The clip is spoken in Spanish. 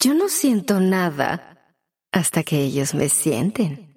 Yo no siento nada hasta que ellos me sienten.